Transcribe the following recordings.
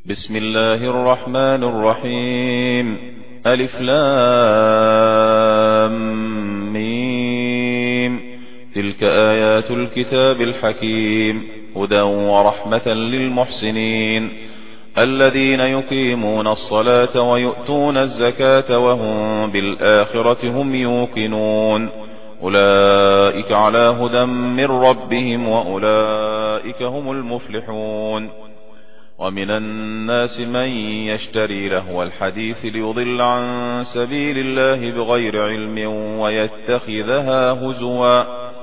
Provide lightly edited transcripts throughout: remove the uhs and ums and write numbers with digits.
بسم الله الرحمن الرحيم. ألف لام ميم. تلك آيات الكتاب الحكيم، هدى ورحمة للمحسنين الذين يقيمون الصلاة ويؤتون الزكاة وهم بالآخرة هم يوقنون. أولئك على هدى من ربهم وأولئك هم المفلحون. ومن الناس من يشتري لهو الحديث ليضل عن سبيل الله بغير علم ويتخذها هزوا،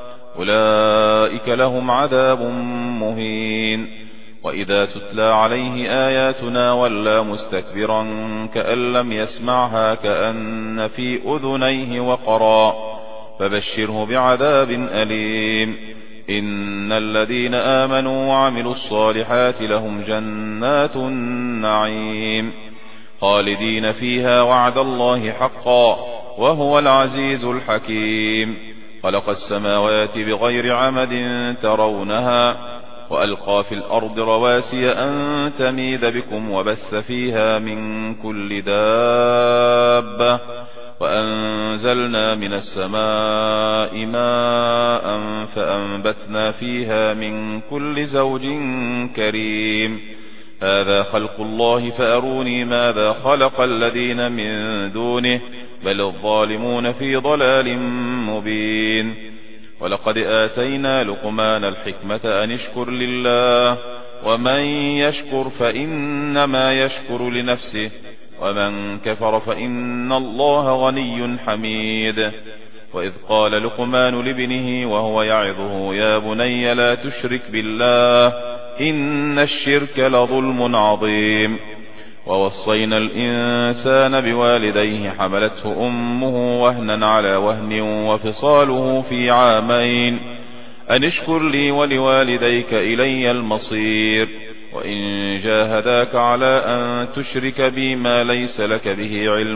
أولئك لهم عذاب مهين. وإذا تتلى عليه آياتنا ولى مستكبرا كأن لم يسمعها كأن في أذنيه وقرا، فبشره بعذاب أليم. إن الذين آمنوا وعملوا الصالحات لهم جنات النعيم خالدين فيها، وعد الله حقا وهو العزيز الحكيم. خلق السماوات بغير عمد ترونها، وألقى في الأرض رواسي أن تميد بكم وبث فيها من كل دابة، وأنزلنا من السماء ماء فأنبتنا فيها من كل زوج كريم. هذا خلق الله فأروني ماذا خلق الذين من دونه، بل الظالمون في ضلال مبين. ولقد آتينا لقمان الحكمة أن اشكر لله، ومن يشكر فإنما يشكر لنفسه، ومن كفر فإن الله غني حميد. وإذ قال لقمان لابنه وهو يعظه يا بني لا تشرك بالله إن الشرك لظلم عظيم. ووصينا الإنسان بوالديه حملته أمه وهنا على وهن وفصاله في عامين أن اشكر لي ولوالديك إلي المصير. وإن جاهداك على أن تشرك بي ما ليس لك به علم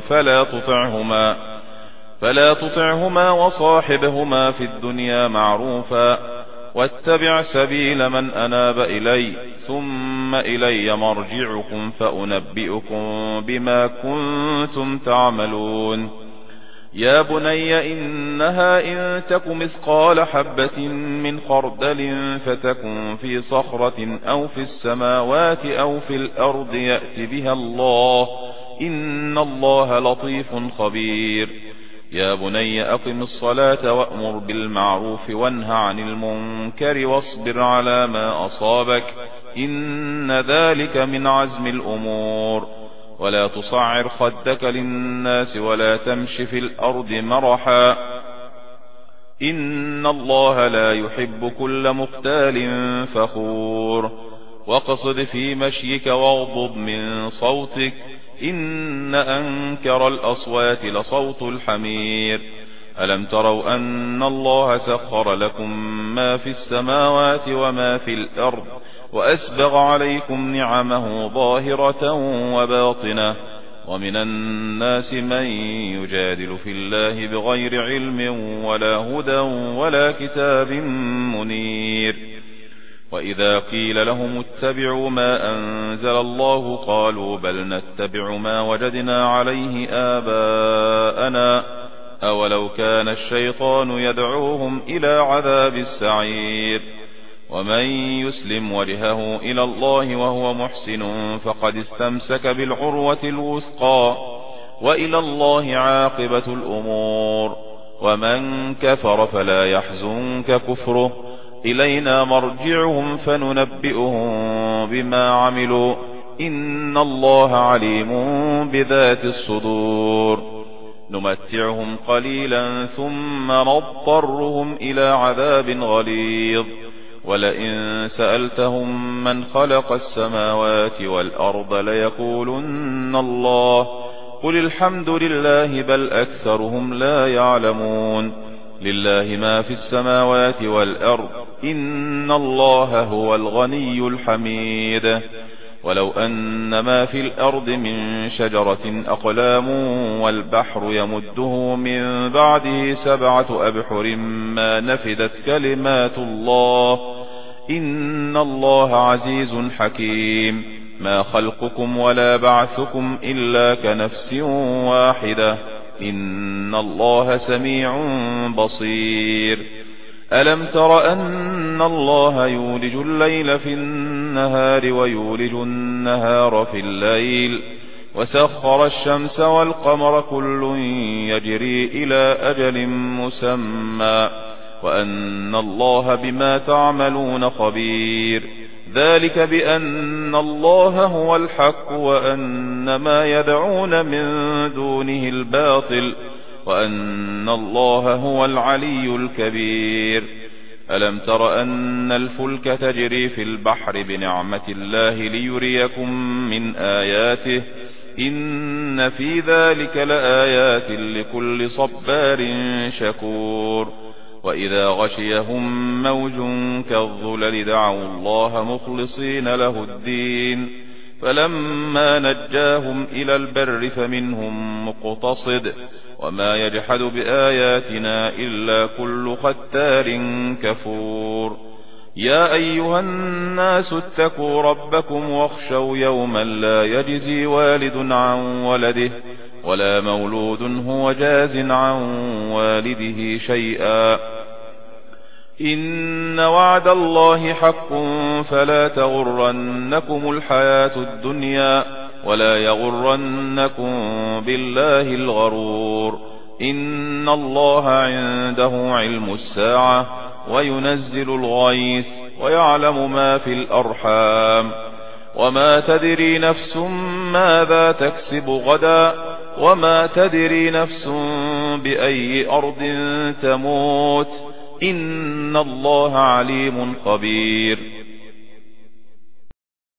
فلا تطعهما وصاحبهما في الدنيا معروفا، واتبع سبيل من أناب إلي، ثم إلي مرجعكم فأنبئكم بما كنتم تعملون. يا بني إنها إن تك مثقال حبة من خردل فتكن في صخرة أو في السماوات أو في الأرض يأت بها الله، إن الله لطيف خبير. يا بني أقم الصلاة وأمر بالمعروف وانه عن المنكر واصبر على ما أصابك، إن ذلك من عزم الأمور. ولا تصعر خدك للناس ولا تمش في الأرض مرحا، إن الله لا يحب كل مختال فخور. واقصد في مشيك واغضض من صوتك، إن أنكر الأصوات لصوت الحمير. ألم تروا أن الله سخر لكم ما في السماوات وما في الأرض وأسبغ عليكم نعمه ظاهرة وباطنة. ومن الناس من يجادل في الله بغير علم ولا هدى ولا كتاب منير. وإذا قيل لهم اتبعوا ما أنزل الله قالوا بل نتبع ما وجدنا عليه آباءنا، أولو كان الشيطان يدعوهم إلى عذاب السعير. ومن يسلم وجهه إلى الله وهو محسن فقد استمسك بالعروة الوثقى، وإلى الله عاقبة الأمور. ومن كفر فلا يحزنك كفره، إلينا مرجعهم فننبئهم بما عملوا، إن الله عليم بذات الصدور. نمتعهم قليلا ثم نضطرهم إلى عذاب غليظ. ولئن سألتهم من خلق السماوات والأرض ليقولن الله، قل الحمد لله بل أكثرهم لا يعلمون. لله ما في السماوات والأرض، إن الله هو الغني الحميد. ولو أن ما في الأرض من شجرة أقلام والبحر يمده من بعده 7 أبحر ما نفدت كلمات الله، إن الله عزيز حكيم. ما خلقكم ولا بعثكم إلا كنفس واحدة إن الله سميع بصير ألم تر أن الله يولج الليل في النهار ويولج النهار في الليل وسخر الشمس والقمر كل يجري إلى أجل مسمى وأن الله بما تعملون خبير ذلك بأن الله هو الحق وأن ما يدعون من دونه الباطل وأن الله هو العلي الكبير ألم تر أن الفلك تجري في البحر بنعمة الله ليريكم من آياته إن في ذلك لآيات لكل صبار شكور وإذا غشيهم موج كالظلل دعوا الله مخلصين له الدين فلما نجاهم إلى البر فمنهم مقتصد وما يجحد بآياتنا إلا كل ختار كفور يا أيها الناس اتقوا ربكم واخشوا يوما لا يجزي والد عن ولده ولا مولود هو جاز عن والده شيئا إن وعد الله حق فلا تغرنكم الحياة الدنيا ولا يغرنكم بالله الغرور إن الله عنده علم الساعة وينزل الغيث ويعلم ما في الأرحام وما تدري نفس ماذا تكسب غدا وما تدري نفس بأي أرض تموت إن الله عليم خبير